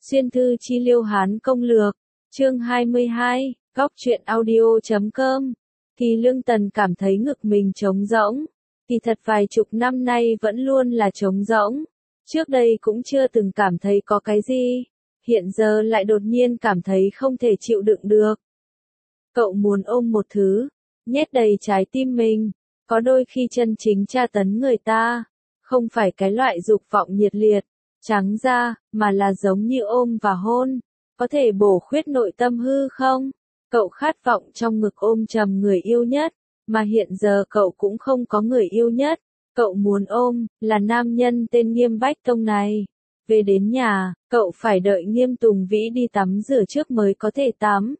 Xuyên thư chi liêu Hán công lược, chương 22, góc truyện audio.com. Kỳ Lương Tần cảm thấy ngực mình trống rỗng, kỳ thật vài chục năm nay vẫn luôn là trống rỗng. Trước đây cũng chưa từng cảm thấy có cái gì, hiện giờ lại đột nhiên cảm thấy không thể chịu đựng được. Cậu muốn ôm một thứ, nhét đầy trái tim mình, có đôi khi chân chính tra tấn người ta, không phải cái loại dục vọng nhiệt liệt, trắng ra, mà là giống như ôm và hôn, có thể bổ khuyết nội tâm hư không? Cậu khát vọng trong ngực ôm chầm người yêu nhất, mà hiện giờ cậu cũng không có người yêu nhất. Cậu muốn ôm, là nam nhân tên Nghiêm Bách Tông này. Về đến nhà, cậu phải đợi Nghiêm Tùng Vĩ đi tắm rửa trước mới có thể tắm.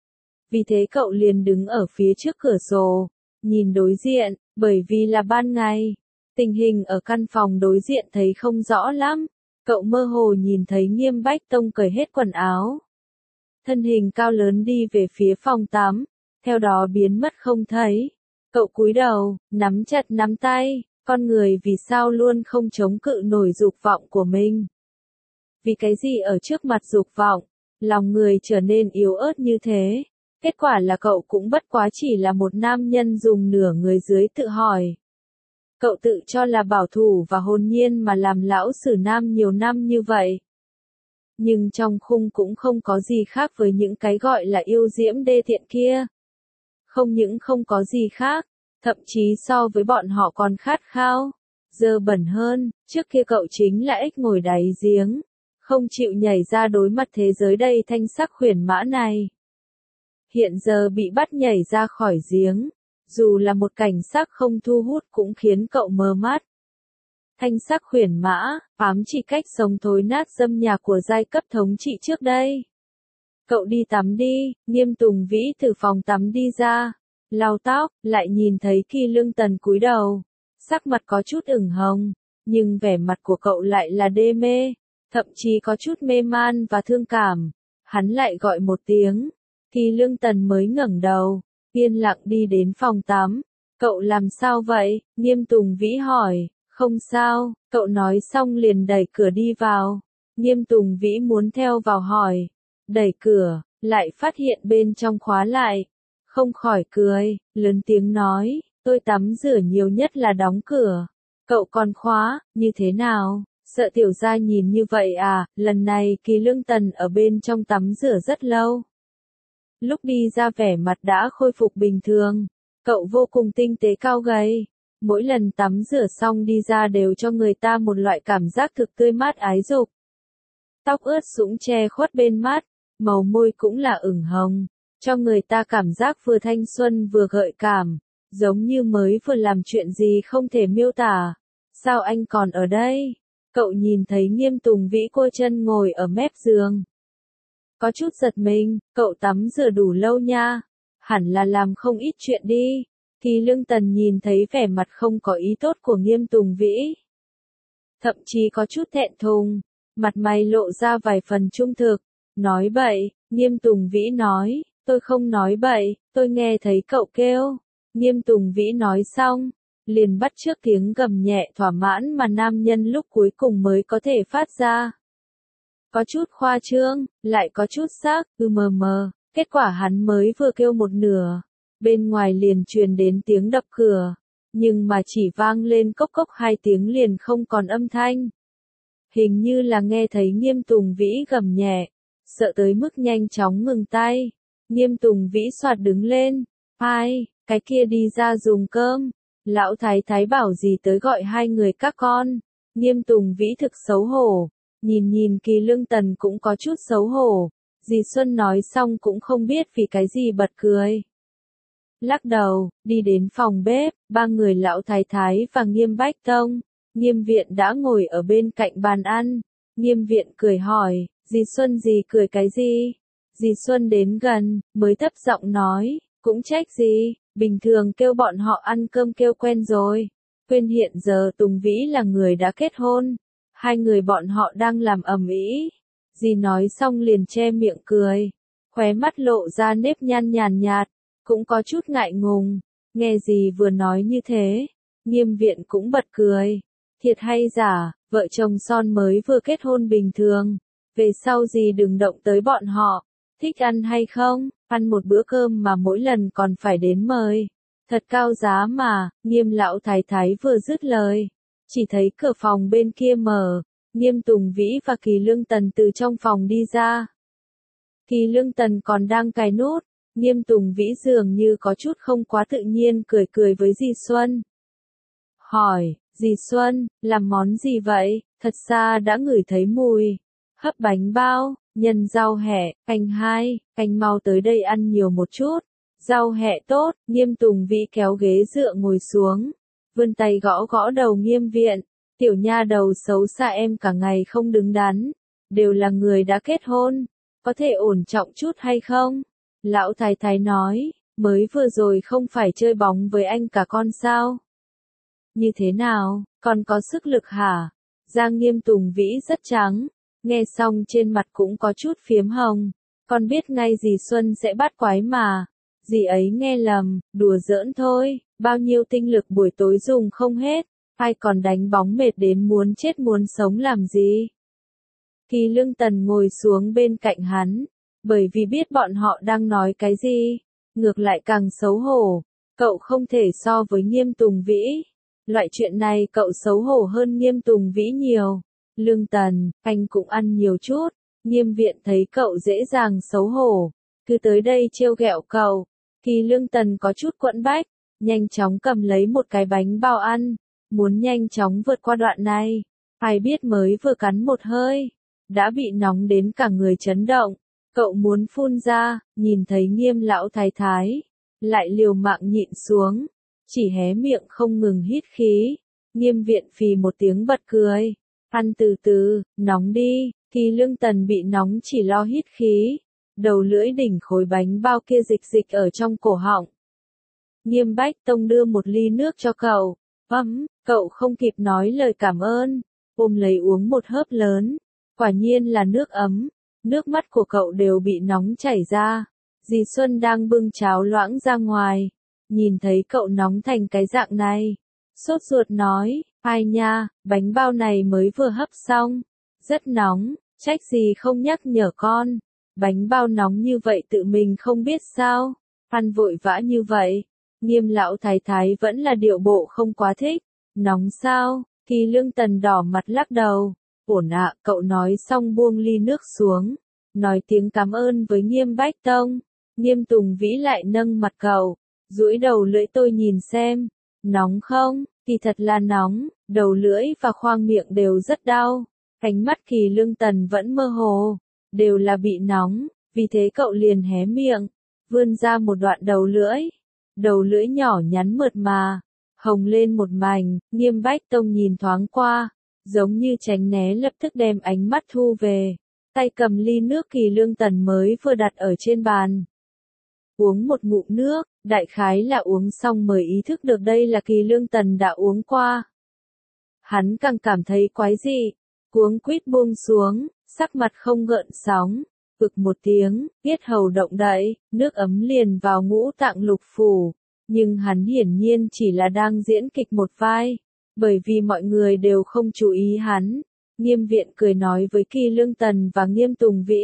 Vì thế cậu liền đứng ở phía trước cửa sổ, nhìn đối diện, bởi vì là ban ngày. Tình hình ở căn phòng đối diện thấy không rõ lắm. Cậu mơ hồ nhìn thấy Nghiêm Bách Tông cởi hết quần áo. Thân hình cao lớn đi về phía phòng tắm, theo đó biến mất không thấy. Cậu cúi đầu, nắm chặt nắm tay, con người vì sao luôn không chống cự nổi dục vọng của mình. Vì cái gì ở trước mặt dục vọng, lòng người trở nên yếu ớt như thế. Kết quả là cậu cũng bất quá chỉ là một nam nhân dùng nửa người dưới tự hỏi. Cậu tự cho là bảo thủ và hồn nhiên mà làm lão sử nam nhiều năm như vậy. Nhưng trong khung cũng không có gì khác với những cái gọi là yêu diễm đê tiện kia. Không những không có gì khác, thậm chí so với bọn họ còn khát khao, dơ bẩn hơn. Trước kia cậu chính là ếch ngồi đáy giếng, không chịu nhảy ra đối mặt thế giới đầy thanh sắc huyền mã này. Hiện giờ bị bắt nhảy ra khỏi giếng, dù là một cảnh sắc không thu hút cũng khiến cậu mơ mắt. Thanh sắc huyền mã, ám chỉ cách sống thối nát dâm nhà của giai cấp thống trị trước đây. Cậu đi tắm đi, Nghiêm Tùng Vĩ từ phòng tắm đi ra, lau tóc, lại nhìn thấy Kỳ Lương Tần cúi đầu, sắc mặt có chút ửng hồng, nhưng vẻ mặt của cậu lại là đê mê, thậm chí có chút mê man và thương cảm. Hắn lại gọi một tiếng, Kỳ Lương Tần mới ngẩng đầu, yên lặng đi đến phòng tắm. Cậu làm sao vậy? Nghiêm Tùng Vĩ hỏi. Không sao, cậu nói xong liền đẩy cửa đi vào. Nghiêm Tùng Vĩ muốn theo vào hỏi. Đẩy cửa, lại phát hiện bên trong khóa lại. Không khỏi cười, lớn tiếng nói, tôi tắm rửa nhiều nhất là đóng cửa. Cậu còn khóa, như thế nào? Sợ tiểu gia nhìn như vậy à? Lần này Kỳ Lương Tần ở bên trong tắm rửa rất lâu. Lúc đi ra vẻ mặt đã khôi phục bình thường. Cậu vô cùng tinh tế cao gầy. Mỗi lần tắm rửa xong đi ra đều cho người ta một loại cảm giác thực tươi mát ái dục. Tóc ướt sũng che khuất bên mắt, màu môi cũng là ửng hồng, cho người ta cảm giác vừa thanh xuân vừa gợi cảm, giống như mới vừa làm chuyện gì không thể miêu tả. Sao anh còn ở đây? Cậu nhìn thấy Nghiêm Tùng Vĩ cô chân ngồi ở mép giường. Có chút giật mình, cậu tắm rửa đủ lâu nha, hẳn là làm không ít chuyện đi. Kỳ Lương Tần nhìn thấy vẻ mặt không có ý tốt của Nghiêm Tùng Vĩ. Thậm chí có chút thẹn thùng, mặt mày lộ ra vài phần trung thực. Nói bậy, Nghiêm Tùng Vĩ nói, tôi không nói bậy, tôi nghe thấy cậu kêu. Nghiêm Tùng Vĩ nói xong, liền bắt chước tiếng gầm nhẹ thỏa mãn mà nam nhân lúc cuối cùng mới có thể phát ra. Có chút khoa trương, lại có chút xác, mờ mờ, kết quả hắn mới vừa kêu một nửa. Bên ngoài liền truyền đến tiếng đập cửa, nhưng mà chỉ vang lên cốc cốc hai tiếng liền không còn âm thanh. Hình như là nghe thấy Nghiêm Tùng Vĩ gầm nhẹ, sợ tới mức nhanh chóng ngừng tay. Nghiêm Tùng Vĩ xoạt đứng lên, ai, cái kia đi ra dùng cơm, lão thái thái bảo gì tới gọi hai người các con. Nghiêm Tùng Vĩ thực xấu hổ, nhìn Kỳ Lương Tần cũng có chút xấu hổ, dì Xuân nói xong cũng không biết vì cái gì bật cười. Lắc đầu, đi đến phòng bếp, ba người lão thái thái và Nghiêm Bách Tông. Nghiêm Viện đã ngồi ở bên cạnh bàn ăn. Nghiêm Viện cười hỏi, dì Xuân dì cười cái gì? Dì Xuân đến gần, mới thấp giọng nói, cũng trách gì, bình thường kêu bọn họ ăn cơm kêu quen rồi. Quên hiện giờ Tùng Vĩ là người đã kết hôn. Hai người bọn họ đang làm ầm ĩ. Dì nói xong liền che miệng cười, khóe mắt lộ ra nếp nhăn nhàn nhạt. Cũng có chút ngại ngùng, nghe gì vừa nói như thế, Nghiêm Viện cũng bật cười, thiệt hay giả, vợ chồng son mới vừa kết hôn bình thường, về sau gì đừng động tới bọn họ, thích ăn hay không, ăn một bữa cơm mà mỗi lần còn phải đến mời. Thật cao giá mà, Nghiêm lão thái thái vừa dứt lời. Chỉ thấy cửa phòng bên kia mở, Nghiêm Tùng Vĩ và Kỳ Lương Tần từ trong phòng đi ra. Kỳ Lương Tần còn đang cài nút, Nghiêm Tùng Vĩ dường như có chút không quá tự nhiên cười cười với dì Xuân. Hỏi, dì Xuân, làm món gì vậy? Thật ra đã ngửi thấy mùi. Hấp bánh bao, nhân rau hẹ, canh hai, canh mau tới đây ăn nhiều một chút. Rau hẹ tốt, Nghiêm Tùng Vĩ kéo ghế dựa ngồi xuống. Vươn tay gõ gõ đầu Nghiêm Viện. Tiểu nha đầu xấu xa em cả ngày không đứng đắn. Đều là người đã kết hôn. Có thể ổn trọng chút hay không? Lão thái thái nói, mới vừa rồi không phải chơi bóng với anh cả con sao? Như thế nào, con có sức lực hả? Da Nghiêm Tùng Vĩ rất trắng, nghe xong trên mặt cũng có chút phiếm hồng. Con biết ngay dì Xuân sẽ bắt quái mà. Dì ấy nghe lầm, đùa giỡn thôi, bao nhiêu tinh lực buổi tối dùng không hết, ai còn đánh bóng mệt đến muốn chết muốn sống làm gì. Kỳ Lương Tần ngồi xuống bên cạnh hắn, bởi vì biết bọn họ đang nói cái gì, ngược lại càng xấu hổ, cậu không thể so với Nghiêm Tùng Vĩ. Loại chuyện này cậu xấu hổ hơn Nghiêm Tùng Vĩ nhiều. Lương Tần, anh cũng ăn nhiều chút. Nghiêm Viện thấy cậu dễ dàng xấu hổ, cứ tới đây trêu ghẹo cậu. Kỳ Lương Tần có chút quẫn bách, nhanh chóng cầm lấy một cái bánh bao ăn, muốn nhanh chóng vượt qua đoạn này. Ai biết mới vừa cắn một hơi, đã bị nóng đến cả người chấn động. Cậu muốn phun ra, nhìn thấy Nghiêm lão thái thái, lại liều mạng nhịn xuống, chỉ hé miệng không ngừng hít khí. Nghiêm Viện phì một tiếng bật cười, ăn từ từ, nóng đi. Kỳ Lương Tần bị nóng chỉ lo hít khí, đầu lưỡi đỉnh khối bánh bao kia dịch dịch ở trong cổ họng. Nghiêm Bách Tông đưa một ly nước cho cậu, cậu không kịp nói lời cảm ơn, ôm lấy uống một hớp lớn, quả nhiên là nước ấm, nước mắt của cậu đều bị nóng chảy ra. Dì Xuân đang bưng cháo loãng ra ngoài, nhìn thấy cậu nóng thành cái dạng này, sốt ruột nói, ai nha, bánh bao này mới vừa hấp xong, rất nóng, trách gì không nhắc nhở con, bánh bao nóng như vậy tự mình không biết sao, ăn vội vã như vậy. Nghiêm lão thái thái vẫn là điệu bộ không quá thích, nóng sao? Kỳ Lương Tần đỏ mặt lắc đầu, ổn ạ, cậu nói xong buông ly nước xuống, nói tiếng cảm ơn với Nghiêm Bách Tông. Nghiêm Tùng Vĩ lại nâng mặt cậu, duỗi đầu lưỡi tôi nhìn xem, nóng không? Kỳ thật là nóng, đầu lưỡi và khoang miệng đều rất đau, ánh mắt Kỳ Lương Tần vẫn mơ hồ, đều là bị nóng, vì thế cậu liền hé miệng, vươn ra một đoạn đầu lưỡi nhỏ nhắn mượt mà, hồng lên một mảnh. Nghiêm Bách Tông nhìn thoáng qua, giống như tránh né lập tức đem ánh mắt thu về, tay cầm ly nước Kỳ Lương Tần mới vừa đặt ở trên bàn. Uống một ngụm nước, đại khái là uống xong mới ý thức được đây là Kỳ Lương Tần đã uống qua. Hắn càng cảm thấy quái dị, cuống quýt buông xuống, sắc mặt không gợn sóng, ực một tiếng, yết hầu động đậy, nước ấm liền vào ngũ tạng lục phủ, nhưng hắn hiển nhiên chỉ là đang diễn kịch một vai, bởi vì mọi người đều không chú ý hắn. Nghiêm Viện cười nói với Kỳ Lương Tần và Nghiêm Tùng Vĩ.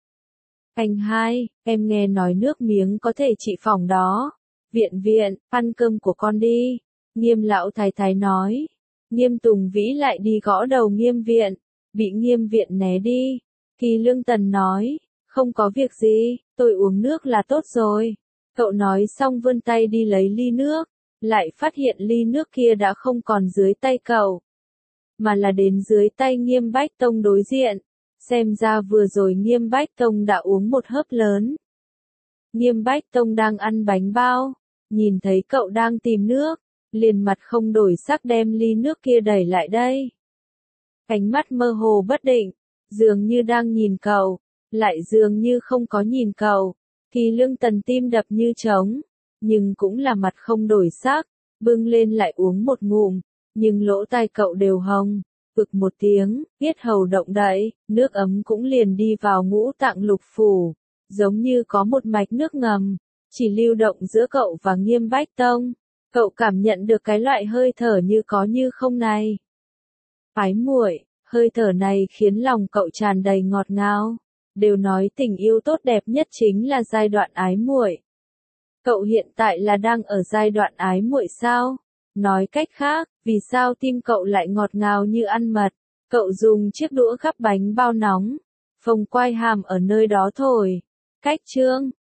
Anh hai, em nghe nói nước miếng có thể trị phỏng đó. Viện, ăn cơm của con đi. Nghiêm lão thái thái nói. Nghiêm Tùng Vĩ lại đi gõ đầu Nghiêm Viện, bị Nghiêm Viện né đi. Kỳ Lương Tần nói, không có việc gì, tôi uống nước là tốt rồi. Cậu nói xong vươn tay đi lấy ly nước, lại phát hiện ly nước kia đã không còn dưới tay cậu, mà là đến dưới tay Nghiêm Bách Tông đối diện. Xem ra vừa rồi Nghiêm Bách Tông đã uống một hớp lớn. Nghiêm Bách Tông đang ăn bánh bao, nhìn thấy cậu đang tìm nước, liền mặt không đổi sắc đem ly nước kia đẩy lại đây. Ánh mắt mơ hồ bất định, dường như đang nhìn cậu, lại dường như không có nhìn cậu. Kỳ Lương Tần tim đập như trống, nhưng cũng là mặt không đổi sắc, bưng lên lại uống một ngụm, nhưng lỗ tai cậu đều hồng. Ực một tiếng, yết hầu động đậy, nước ấm cũng liền đi vào ngũ tạng lục phủ, giống như có một mạch nước ngầm, chỉ lưu động giữa cậu và Nghiêm Bách Tông. Cậu cảm nhận được cái loại hơi thở như có như không này. Ái muội, Hơi thở này khiến lòng cậu tràn đầy ngọt ngào. Đều nói tình yêu tốt đẹp nhất chính là giai đoạn ái muội. Cậu hiện tại là đang ở giai đoạn ái muội sao? Nói cách khác, vì sao tim cậu lại ngọt ngào như ăn mật? Cậu dùng chiếc đũa gắp bánh bao nóng, phồng quai hàm ở nơi đó thổi. Cách chương